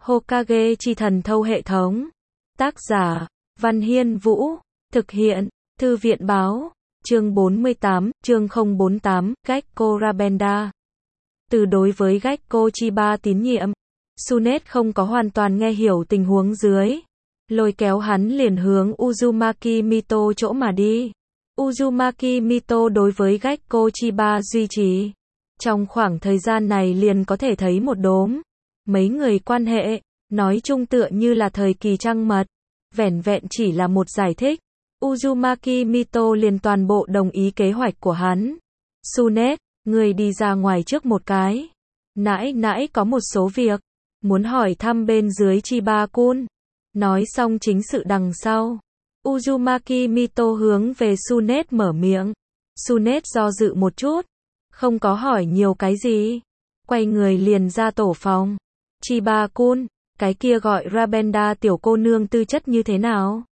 Hokage chi thần thâu hệ thống. Tác giả, Văn Hiên Vũ. Thực hiện, Thư viện báo. Chương 48, chương 048, Gekko Rabenda. Từ đối với Gekko Chiba tín nhiệm, Tsunet không có hoàn toàn nghe hiểu tình huống dưới. Lôi kéo hắn liền hướng Uzumaki Mito chỗ mà đi. Uzumaki Mito đối với Gekko Chiba duy trì. Trong khoảng thời gian này liền có thể thấy một đốm. Mấy người quan hệ, nói chung tựa như là thời kỳ trăng mật. Vẻn vẹn chỉ là một giải thích. Uzumaki Mito liền toàn bộ đồng ý kế hoạch của hắn. Tsunet, người đi ra ngoài trước một cái. Nãi nãi có một số việc. Muốn hỏi thăm bên dưới Chiba-kun. Nói xong chính sự đằng sau. Uzumaki Mito hướng về Tsunet mở miệng. Tsunet do dự một chút. Không có hỏi nhiều cái gì. Quay người liền ra tổ phòng. Chiba-kun, cái kia gọi Rabenda tiểu cô nương tư chất như thế nào?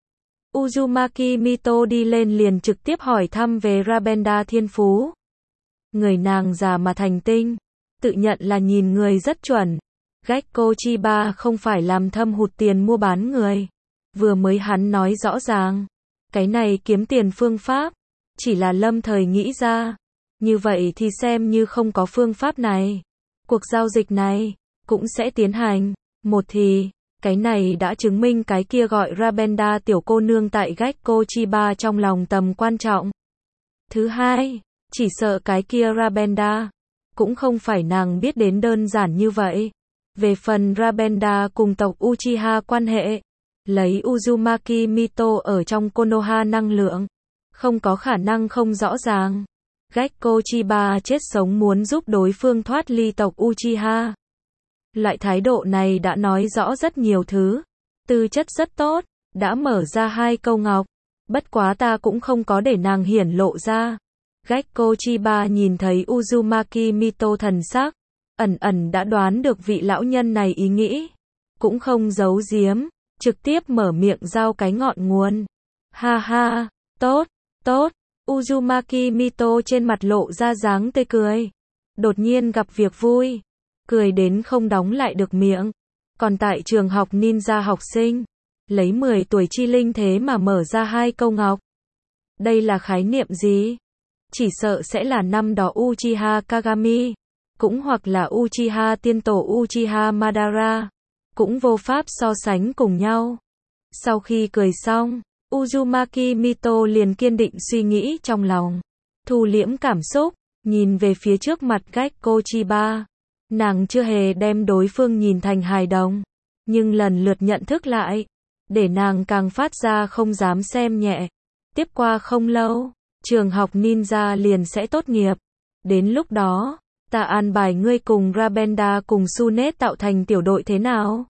Uzumaki Mito đi lên liền trực tiếp hỏi thăm về Rabenda thiên phú. Người nàng già mà thành tinh. Tự nhận là nhìn người rất chuẩn. Gekko Chiba không phải làm thâm hụt tiền mua bán người. Vừa mới hắn nói rõ ràng. Cái này kiếm tiền phương pháp. Chỉ là lâm thời nghĩ ra. Như vậy thì xem như không có phương pháp này. Cuộc giao dịch này cũng sẽ tiến hành. Một thì, cái này đã chứng minh cái kia gọi Rabenda tiểu cô nương tại Gekko Chiba trong lòng tầm quan trọng. Thứ hai, chỉ sợ cái kia Rabenda cũng không phải nàng biết đến đơn giản như vậy. Về phần Rabenda cùng tộc Uchiha quan hệ, lấy Uzumaki Mito ở trong Konoha năng lượng, không có khả năng không rõ ràng. Gekko Chiba chết sống muốn giúp đối phương thoát ly tộc Uchiha. Loại thái độ này đã nói rõ rất nhiều thứ. Tư chất rất tốt, đã mở ra 2 câu ngọc. Bất quá ta cũng không có để nàng hiển lộ ra. Gekko Chiba nhìn thấy Uzumaki Mito thần sắc, ẩn ẩn đã đoán được vị lão nhân này ý nghĩ. Cũng không giấu giếm, trực tiếp mở miệng giao cái ngọn nguồn. Ha ha, tốt, tốt. Uzumaki Mito trên mặt lộ ra dáng tươi cười. Đột nhiên gặp việc vui. Cười đến không đóng lại được miệng. Còn tại trường học ninja học sinh, lấy 10 tuổi chi linh thế mà mở ra 2 câu ngọc. Đây là khái niệm gì? Chỉ sợ sẽ là năm đó Uchiha Kagami, cũng hoặc là Uchiha tiên tổ Uchiha Madara, cũng vô pháp so sánh cùng nhau. Sau khi cười xong, Uzumaki Mito liền kiên định suy nghĩ trong lòng, thu liễm cảm xúc, nhìn về phía trước mặt Gekko Chiba. Nàng chưa hề đem đối phương nhìn thành hài đồng, nhưng lần lượt nhận thức lại, để nàng càng phát ra không dám xem nhẹ. Tiếp qua không lâu, trường học ninja liền sẽ tốt nghiệp. Đến lúc đó, ta an bài ngươi cùng Rabenda cùng Tsunet tạo thành tiểu đội thế nào?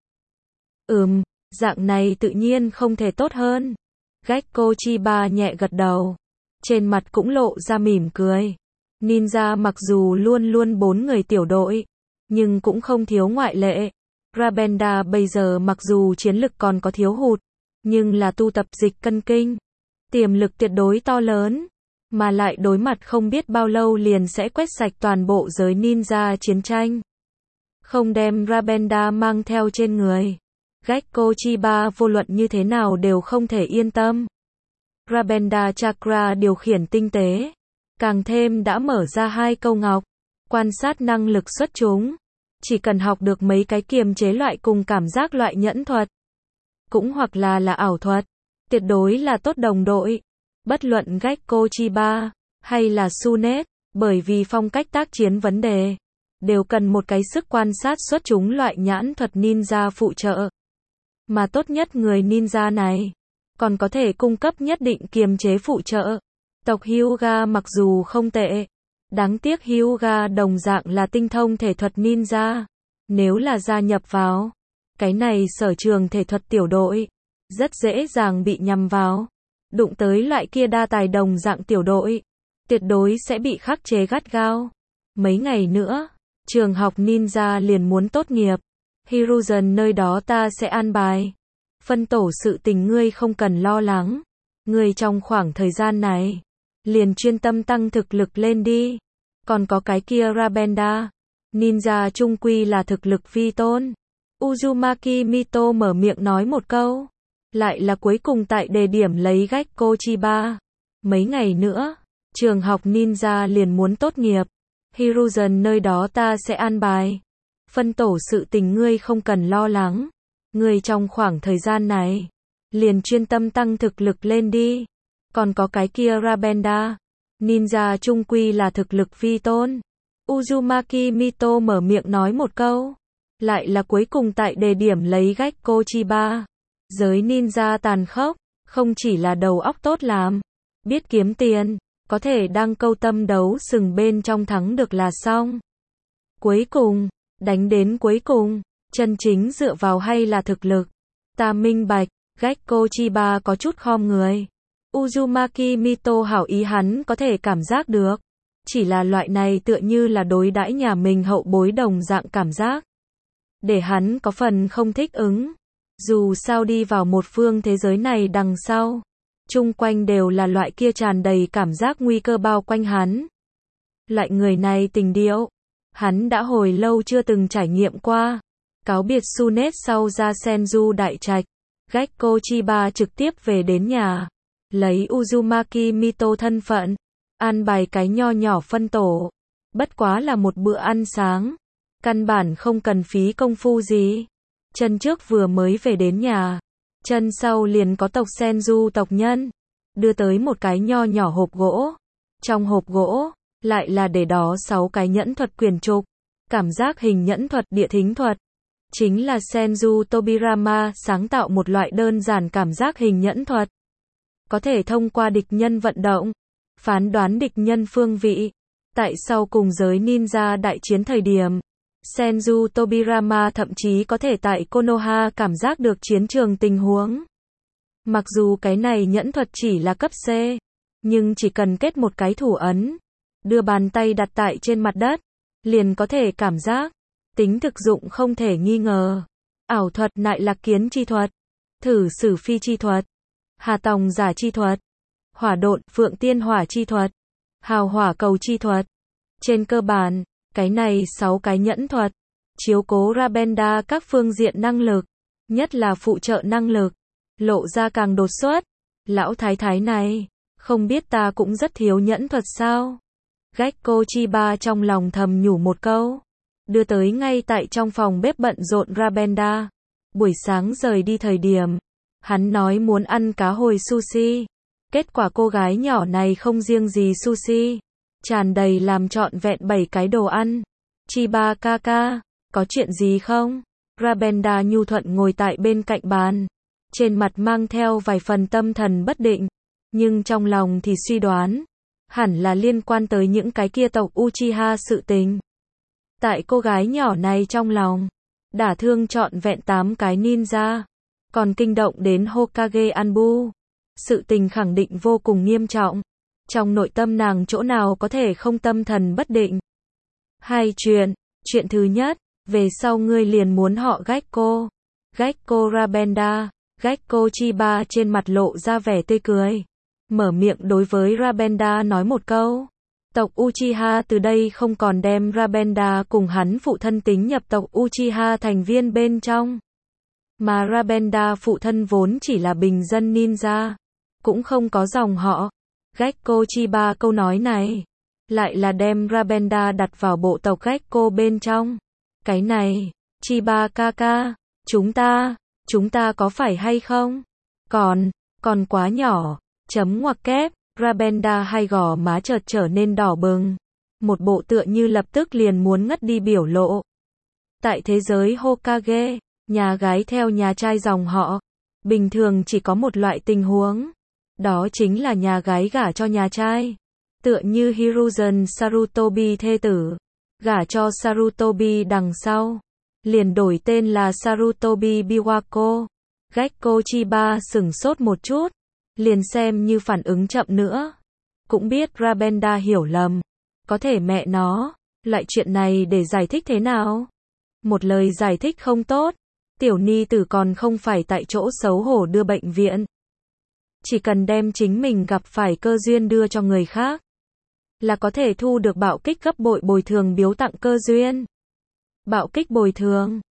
Dạng này tự nhiên không thể tốt hơn. Gekko Chiba nhẹ gật đầu, trên mặt cũng lộ ra mỉm cười. Ninja mặc dù luôn luôn 4 người tiểu đội, nhưng cũng không thiếu ngoại lệ. Rabenda bây giờ mặc dù chiến lực còn có thiếu hụt, nhưng là tu tập dịch cân kinh. Tiềm lực tuyệt đối to lớn, mà lại đối mặt không biết bao lâu liền sẽ quét sạch toàn bộ giới ninja chiến tranh. Không đem Rabenda mang theo trên người, Gekko Chiba vô luận như thế nào đều không thể yên tâm. Rabenda Chakra điều khiển tinh tế, càng thêm đã mở ra 2 câu ngọc, quan sát năng lực xuất chúng. Chỉ cần học được mấy cái kiềm chế loại cùng cảm giác loại nhẫn thuật, cũng hoặc là ảo thuật, tuyệt đối là tốt đồng đội. Bất luận Gekko Chiba hay là Tsunet, bởi vì phong cách tác chiến vấn đề, đều cần một cái sức quan sát xuất chúng loại nhãn thuật ninja phụ trợ. Mà tốt nhất người ninja này, còn có thể cung cấp nhất định kiềm chế phụ trợ. Tộc Hyuga mặc dù không tệ, đáng tiếc Hyuga đồng dạng là tinh thông thể thuật ninja. Nếu là gia nhập vào cái này sở trường thể thuật tiểu đội, rất dễ dàng bị nhầm vào. Đụng tới loại kia đa tài đồng dạng tiểu đội, tuyệt đối sẽ bị khắc chế gắt gao. Mấy ngày nữa, trường học ninja liền muốn tốt nghiệp. Hiruzen nơi đó ta sẽ an bài. Phân tổ sự tình ngươi không cần lo lắng. Ngươi trong khoảng thời gian này, liền chuyên tâm tăng thực lực lên đi. Còn có cái kia Rabenda, ninja chung quy là thực lực vi tôn. Uzumaki Mito mở miệng nói một câu. Lại là cuối cùng tại đề điểm lấy Gekko Chiba. Mấy ngày nữa, trường học ninja liền muốn tốt nghiệp. Hiruzen nơi đó ta sẽ an bài. Phân tổ sự tình ngươi không cần lo lắng. Ngươi trong khoảng thời gian này, liền chuyên tâm tăng thực lực lên đi. Còn có cái kia Rabenda. Ninja trung quy là thực lực vi tôn. Uzumaki Mito mở miệng nói một câu. Lại là cuối cùng tại đề điểm lấy Gekko Chiba. Giới ninja tàn khốc, không chỉ là đầu óc tốt làm, biết kiếm tiền, có thể đăng câu tâm đấu sừng bên trong thắng được là xong. Cuối cùng, đánh đến cuối cùng, chân chính dựa vào hay là thực lực. Ta minh bạch, Gekko Chiba có chút khom người. Uzumaki Mito hảo ý hắn có thể cảm giác được. Chỉ là loại này tựa như là đối đãi nhà mình hậu bối đồng dạng cảm giác. Để hắn có phần không thích ứng. Dù sao đi vào một phương thế giới này đằng sau, chung quanh đều là loại kia tràn đầy cảm giác nguy cơ bao quanh hắn. Loại người này tình điệu, hắn đã hồi lâu chưa từng trải nghiệm qua. Cáo biệt Sunet sau ra Senju đại trạch, Gekko Chiba trực tiếp về đến nhà, lấy Uzumaki Mito thân phận, ăn bài cái nho nhỏ phân tổ. Bất quá là một bữa ăn sáng, căn bản không cần phí công phu gì. Chân trước vừa mới về đến nhà, chân sau liền có tộc Senju tộc nhân, đưa tới một cái nho nhỏ hộp gỗ. Trong hộp gỗ, lại là để đó 6 cái nhẫn thuật quyển trục, cảm giác hình nhẫn thuật địa thính thuật. Chính là Senju Tobirama sáng tạo một loại đơn giản cảm giác hình nhẫn thuật. Có thể thông qua địch nhân vận động, phán đoán địch nhân phương vị. Tại sau cùng giới ninja đại chiến thời điểm, Senju Tobirama thậm chí có thể tại Konoha cảm giác được chiến trường tình huống. Mặc dù cái này nhẫn thuật chỉ là cấp C, nhưng chỉ cần kết một cái thủ ấn, đưa bàn tay đặt tại trên mặt đất, liền có thể cảm giác. Tính thực dụng không thể nghi ngờ. Ảo thuật nại lạc kiến chi thuật, thử sử phi chi thuật, hà tòng giả chi thuật, hỏa độn phượng tiên hỏa chi thuật, hào hỏa cầu chi thuật. Trên cơ bản, cái này 6 cái nhẫn thuật, chiếu cố Rabenda các phương diện năng lực, nhất là phụ trợ năng lực, lộ ra càng đột xuất. Lão thái thái này, không biết ta cũng rất thiếu nhẫn thuật sao? Gekko Chiba trong lòng thầm nhủ một câu, đưa tới ngay tại trong phòng bếp bận rộn Rabenda. Buổi sáng rời đi thời điểm, hắn nói muốn ăn cá hồi sushi. Kết quả cô gái nhỏ này không riêng gì sushi, tràn đầy làm trọn vẹn 7 cái đồ ăn. Chiba kaka, có chuyện gì không? Rabenda nhu thuận ngồi tại bên cạnh bàn, trên mặt mang theo vài phần tâm thần bất định, nhưng trong lòng thì suy đoán, hẳn là liên quan tới những cái kia tộc Uchiha sự tình. Tại cô gái nhỏ này trong lòng, đả thương trọn vẹn 8 cái ninja, còn kinh động đến Hokage Anbu. Sự tình khẳng định vô cùng nghiêm trọng. Trong nội tâm nàng chỗ nào có thể không tâm thần bất định. Hai chuyện. Chuyện thứ nhất, về sau ngươi liền muốn họ Gekko. Gekko Rabenda. Gekko Chiba trên mặt lộ ra vẻ tươi cười. Mở miệng đối với Rabenda nói một câu. Tộc Uchiha từ đây không còn đem Rabenda cùng hắn phụ thân tính nhập tộc Uchiha thành viên bên trong. Mà Rabenda phụ thân vốn chỉ là bình dân ninja, cũng không có dòng họ. Gekko Chiba câu nói này, lại là đem Rabenda đặt vào bộ tộc Gekko bên trong. Cái này, Chiba kaka, chúng ta có phải hay không? Còn quá nhỏ, chấm ngoặc kép, Rabenda hai gò má chợt trở nên đỏ bừng. Một bộ tựa như lập tức liền muốn ngất đi biểu lộ. Tại thế giới Hokage, nhà gái theo nhà trai dòng họ, bình thường chỉ có một loại tình huống. Đó chính là nhà gái gả cho nhà trai. Tựa như Hiruzen Sarutobi thê tử, gả cho Sarutobi đằng sau, liền đổi tên là Sarutobi Biwako. Gekko Chiba sửng sốt một chút, liền xem như phản ứng chậm nữa. Cũng biết Rabenda hiểu lầm. Có thể mẹ nó, loại chuyện này để giải thích thế nào? Một lời giải thích không tốt, tiểu ni tử còn không phải tại chỗ xấu hổ đưa bệnh viện. Chỉ cần đem chính mình gặp phải cơ duyên đưa cho người khác, là có thể thu được bạo kích gấp bội bồi thường biếu tặng cơ duyên. Bạo kích bồi thường,